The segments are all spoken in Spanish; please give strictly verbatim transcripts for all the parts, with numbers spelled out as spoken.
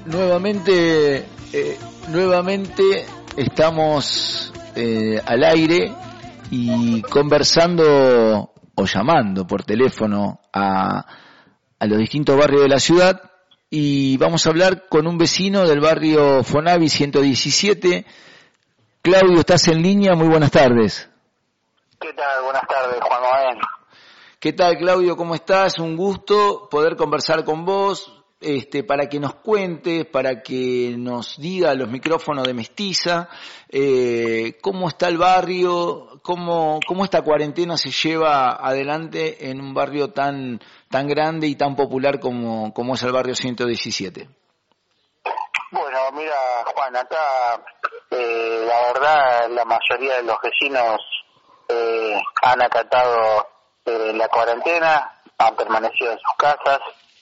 Nuevamente, eh, nuevamente estamos eh, al aire y conversando o llamando por teléfono a, a los distintos barrios de la ciudad, y vamos a hablar con un vecino del barrio Fonavi ciento diecisiete. Claudio, ¿estás en línea? Muy buenas tardes. ¿Qué tal? Buenas tardes, Juan Manuel. ¿Qué tal, Claudio? ¿Cómo estás? Un gusto poder conversar con vos. Este, para que nos cuentes, para que nos diga a los micrófonos de Mestiza, eh, cómo está el barrio, cómo, cómo esta cuarentena se lleva adelante en un barrio tan, tan grande y tan popular como, como es el barrio ciento diecisiete. Bueno, mira, Juan, acá eh, la verdad la mayoría de los vecinos eh, han acatado eh, la cuarentena, han permanecido en sus casas.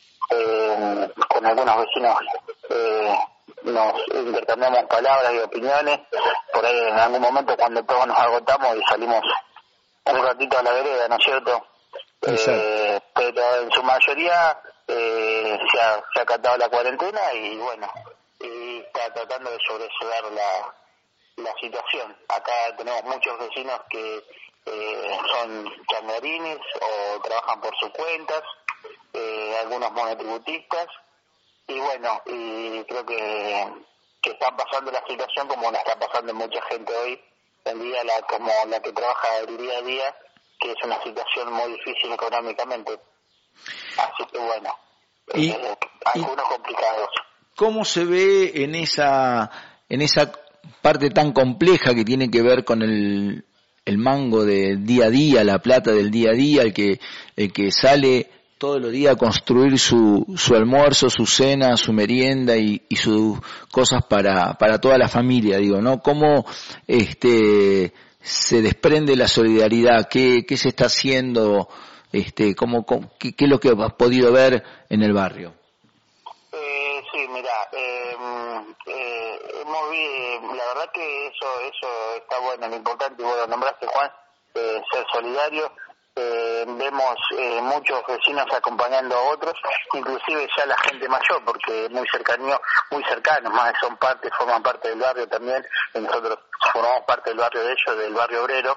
Eh, con algunos vecinos eh, nos intercambiamos palabras y opiniones, por ahí en algún momento cuando todos nos agotamos y salimos un ratito a la vereda, ¿no es cierto? Eh, pero en su mayoría eh, se, ha, se ha acatado la cuarentena y bueno, y está tratando de sobrellevar la, la situación. Acá tenemos muchos vecinos que eh, son changarines o trabajan por sus cuentas, Eh, algunos monotributistas, y bueno, y creo que, que están pasando la situación como la está pasando mucha gente hoy en día, la, como la que trabaja el día a día, que es una situación muy difícil económicamente. Así que bueno, y, eh, algunos y complicados. ¿Cómo se ve en esa, en esa parte tan compleja que tiene que ver con el, el mango del día a día, la plata del día a día, el que, el que sale todos los días a construir su, su almuerzo, su cena, su merienda y, y sus cosas para, para toda la familia, digo, ¿no? ¿Cómo este, se desprende la solidaridad? ¿Qué, qué se está haciendo? Este, cómo, cómo, qué, ¿Qué es lo que has podido ver en el barrio? Eh, sí, mira, eh, eh, hemos vi, la verdad que eso, eso está bueno, lo importante, y vos lo nombraste, Juan, eh, ser solidario. Eh, vemos eh, muchos vecinos acompañando a otros, inclusive ya la gente mayor, porque muy cercano, muy cercanos, más son parte, forman parte del barrio también, y nosotros formamos parte del barrio de ellos, del barrio obrero,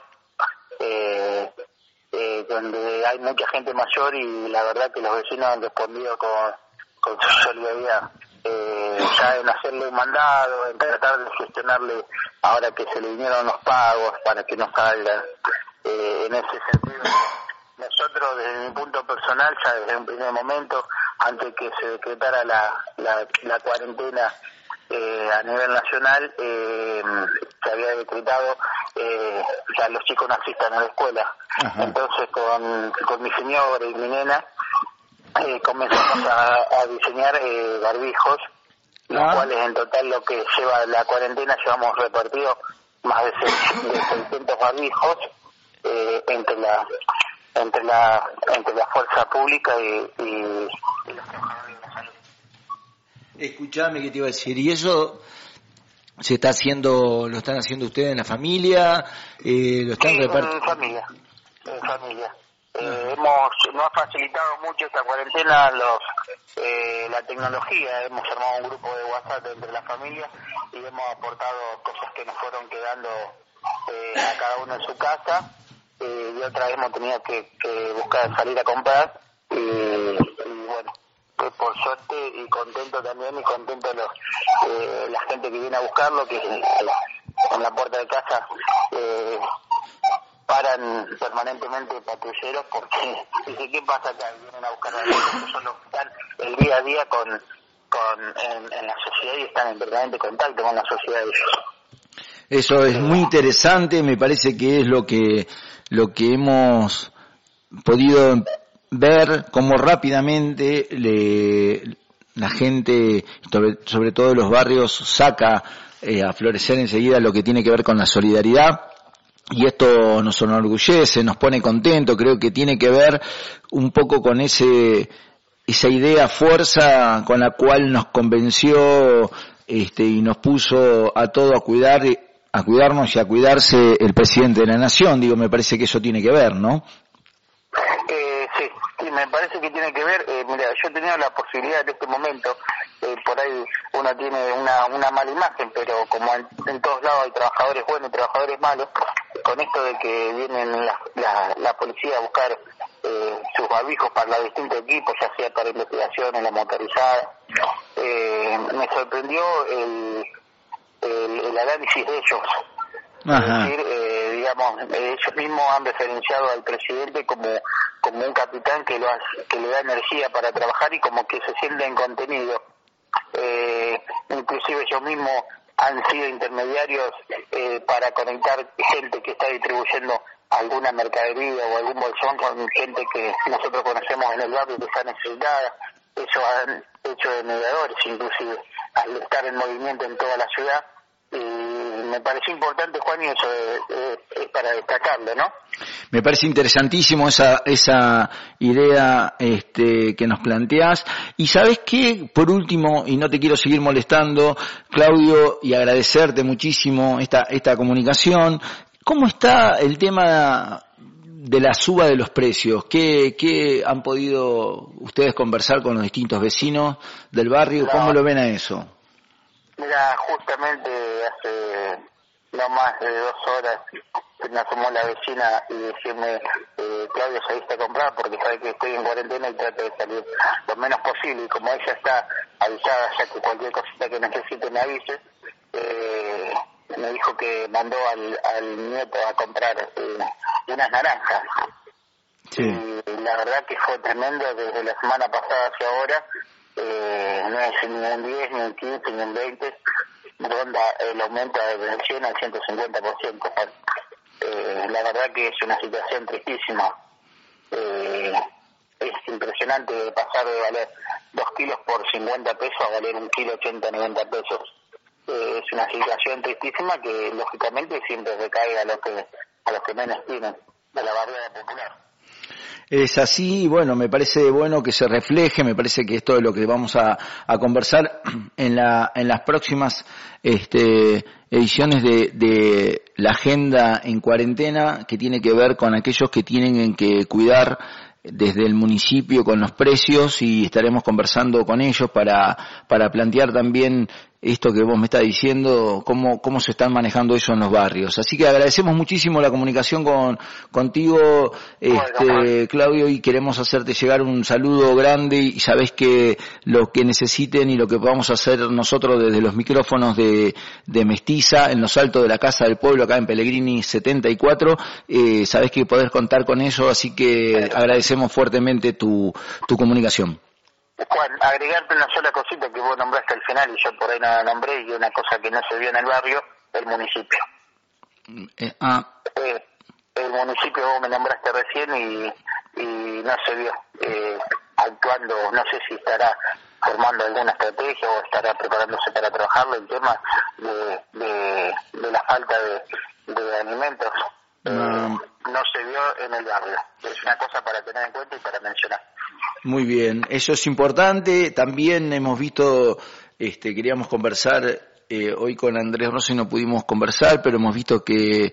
eh, eh, donde hay mucha gente mayor, y la verdad que los vecinos han respondido con, con su solidaridad, eh, ya en hacerle un mandado, en tratar de gestionarle ahora que se le vinieron los pagos para que no salgan. Eh, en ese sentido, nosotros desde mi punto personal, ya desde un primer momento, antes que se decretara la, la, la cuarentena eh, a nivel nacional, eh, se había decretado eh, ya los chicos no asistan a la escuela. Ajá. Entonces con, con mi señora y mi nena eh, comenzamos a, a diseñar eh, barbijos, los ah. cuales en total lo que lleva la cuarentena llevamos repartido más de seiscientos barbijos. Eh, entre la entre la entre la fuerza pública y, y, y los trabajadores de la salud. Escuchame, ¿qué te iba a decir? ¿Y eso se está haciendo, lo están haciendo ustedes en la familia? Eh, ¿Lo están sí, repartiendo? En familia, en familia. Eh, hemos nos ha facilitado mucho esta cuarentena los eh, la tecnología. Hemos armado un grupo de WhatsApp entre la familia y hemos aportado cosas que nos fueron quedando eh, a cada uno en su casa. Eh, y otra vez hemos tenido que, que buscar salir a comprar y, y bueno, pues por suerte y contento también y contento los, eh, la gente que viene a buscarlo, que en la puerta de casa eh, paran permanentemente patrulleros porque dice, ¿qué pasa acá? Vienen a buscar a los que son los que están el día a día con, con en, en la sociedad y están en permanente contacto con la sociedad de ellos. Eso es muy interesante, me parece que es lo que lo que hemos podido ver, cómo rápidamente le, la gente, sobre, sobre todo en los barrios, saca eh, a florecer enseguida lo que tiene que ver con la solidaridad, y esto nos enorgullece, nos pone contento. Creo que tiene que ver un poco con ese esa idea, fuerza con la cual nos convenció este, y nos puso a todos a cuidar a cuidarnos y a cuidarse el presidente de la nación. Digo, me parece que eso tiene que ver, ¿no? Eh, sí, sí, me parece que tiene que ver. Eh, mira, mira, yo he tenido la posibilidad en este momento, eh, por ahí uno tiene una, una mala imagen, pero como en, en todos lados hay trabajadores buenos y trabajadores malos, con esto de que vienen la, la, la policía a buscar eh, sus barbijos para los distintos equipos, ya sea para investigaciones, la motorizada, eh, me sorprendió el, el, el análisis de ellos. Ajá. Es decir, eh, digamos, ellos mismos han referenciado al presidente como como un capitán que lo hace, que le da energía para trabajar y como que se siente en contenido. Eh, inclusive ellos mismos han sido intermediarios eh, para conectar gente que está distribuyendo alguna mercadería o algún bolsón con gente que nosotros conocemos en el barrio que está necesitada. Ellos han hecho de mediadores, inclusive, al estar en movimiento en toda la ciudad. Y me pareció importante, Juan, y eso es, es, es para destacarlo, ¿no? Me parece interesantísimo esa esa idea este, que nos planteás. Y ¿sabés qué? Por último, y no te quiero seguir molestando, Claudio, y agradecerte muchísimo esta esta comunicación, ¿cómo está el tema de la suba de los precios? ¿Qué, qué han podido ustedes conversar con los distintos vecinos del barrio? ¿Cómo lo ven a eso? Mira, justamente hace no más de dos horas me asomó la vecina y decirme, eh, Claudio, saliste a comprar porque sabe que estoy en cuarentena y trato de salir lo menos posible. Y como ella está avisada, ya que cualquier cosita que necesite me avise, eh, me dijo que mandó al, al nieto a comprar eh, unas naranjas. Sí. Y la verdad que fue tremendo desde la semana pasada hacia ahora. Eh, no es ni en diez, ni en quince, ni en veinte, ronda el aumento del cien al ciento cincuenta por ciento. Eh, la verdad que es una situación tristísima. Eh, es impresionante pasar de valer dos kilos por cincuenta pesos a valer un kilo ochenta, noventa pesos. Eh, es una situación tristísima que lógicamente siempre recae a los que, a los que menos tienen, de la barriada popular. Es así, bueno, me parece bueno que se refleje, me parece que esto es lo que vamos a, a conversar en la en las próximas este, ediciones de, de la agenda en cuarentena, que tiene que ver con aquellos que tienen que cuidar desde el municipio con los precios, y estaremos conversando con ellos para para plantear también esto que vos me estás diciendo, cómo cómo se están manejando eso en los barrios. Así que agradecemos muchísimo la comunicación con contigo, este, bueno, Claudio, y queremos hacerte llegar un saludo grande, y sabés que lo que necesiten y lo que podamos hacer nosotros desde los micrófonos de, de Mestiza, en los altos de la Casa del Pueblo, acá en Pellegrini setenta y cuatro, eh, sabés que podés contar con eso, así que agradecemos fuertemente tu, tu comunicación. Juan, agregarte una sola cosita que vos nombraste al final y yo por ahí no la nombré, y una cosa que no se vio en el barrio, el municipio. Eh, ah. eh, el municipio vos me nombraste recién y, y no se vio eh, actuando, no sé si estará formando alguna estrategia o estará preparándose para trabajarlo, el tema de, de, de la falta de, de alimentos. Eh, no. no se vio en el barrio. Es una cosa para tener en cuenta y para mencionar. Muy bien, eso es importante. También hemos visto, este, queríamos conversar eh, hoy con Andrés Rossi, no pudimos conversar, pero hemos visto que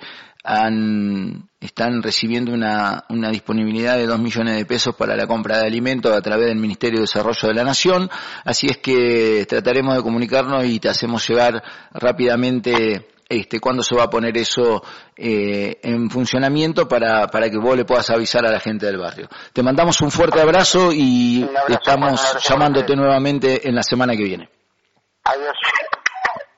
han están recibiendo una, una disponibilidad de dos millones de pesos para la compra de alimentos a través del Ministerio de Desarrollo de la Nación. Así es que trataremos de comunicarnos y te hacemos llegar rápidamente este, cuándo se va a poner eso eh, en funcionamiento para, para que vos le puedas avisar a la gente del barrio. Te mandamos un fuerte abrazo y un abrazo, estamos llamándote nuevamente en la semana que viene. Adiós.